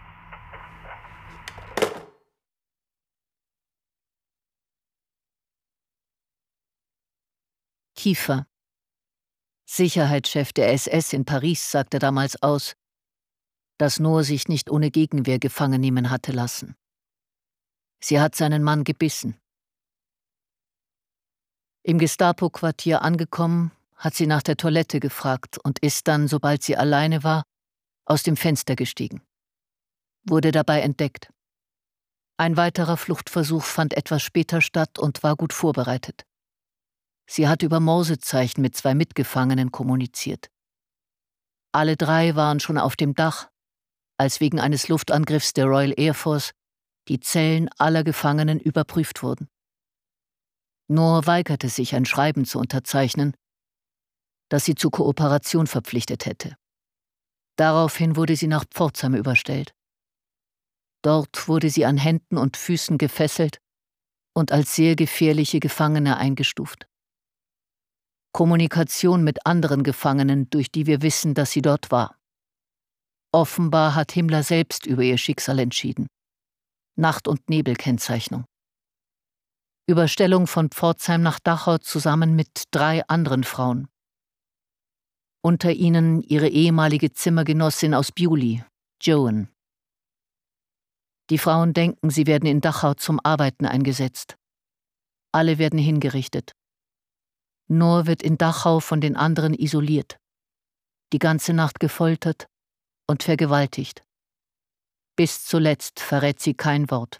Kiefer, Sicherheitschef der S S in Paris, sagte damals aus, dass Noor sich nicht ohne Gegenwehr gefangen nehmen hatte lassen. Sie hat seinen Mann gebissen. Im Gestapo-Quartier angekommen, hat sie nach der Toilette gefragt und ist dann, sobald sie alleine war, aus dem Fenster gestiegen. Wurde dabei entdeckt. Ein weiterer Fluchtversuch fand etwas später statt und war gut vorbereitet. Sie hat über Morsezeichen mit zwei Mitgefangenen kommuniziert. Alle drei waren schon auf dem Dach, als wegen eines Luftangriffs der Royal Air Force die Zellen aller Gefangenen überprüft wurden. Noor weigerte sich, ein Schreiben zu unterzeichnen, das sie zur Kooperation verpflichtet hätte. Daraufhin wurde sie nach Pforzheim überstellt. Dort wurde sie an Händen und Füßen gefesselt und als sehr gefährliche Gefangene eingestuft. Kommunikation mit anderen Gefangenen, durch die wir wissen, dass sie dort war. Offenbar hat Himmler selbst über ihr Schicksal entschieden. Nacht- und Nebelkennzeichnung. Überstellung von Pforzheim nach Dachau zusammen mit drei anderen Frauen. Unter ihnen ihre ehemalige Zimmergenossin aus Beaulieu, Joan. Die Frauen denken, sie werden in Dachau zum Arbeiten eingesetzt. Alle werden hingerichtet. Noor wird in Dachau von den anderen isoliert. Die ganze Nacht gefoltert und vergewaltigt. Bis zuletzt verrät sie kein Wort.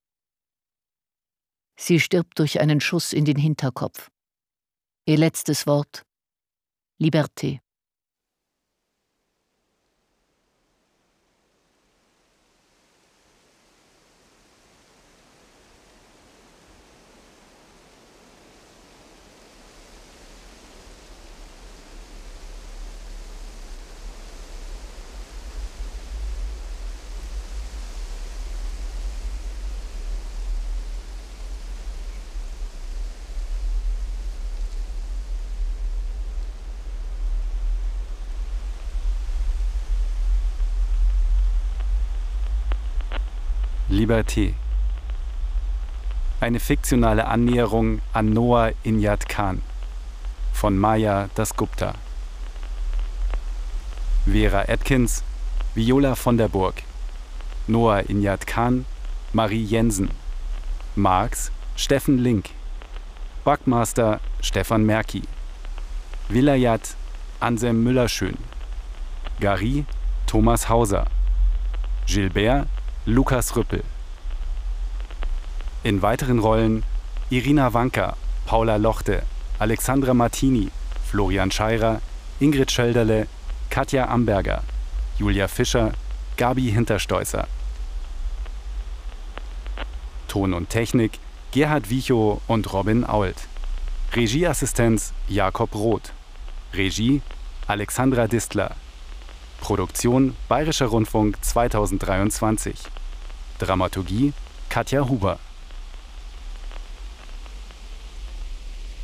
Sie stirbt durch einen Schuss in den Hinterkopf. Ihr letztes Wort: Liberté. Liberté. Eine fiktionale Annäherung an Noor Inayat Khan von Maya Dasgupta. Vera Atkins, Viola von der Burg. Noor Inayat Khan, Marie Jensen. Marx, Steffen Link. Backmaster, Stefan Merki. Vilayat, Ansem Müllerschön. Gary, Thomas Hauser. Gilbert, Lukas Rüppel. In weiteren Rollen Irina Wanka, Paula Lochte, Alexandra Martini, Florian Scheirer, Ingrid Schölderle, Katja Amberger, Julia Fischer, Gabi Hinterstoisser. Ton und Technik Gerhard Wiechow und Robin Ault. Regieassistenz Jakob Roth. Regie Alexandra Distler. Produktion Bayerischer Rundfunk zweitausenddreiundzwanzig. Dramaturgie Katja Huber.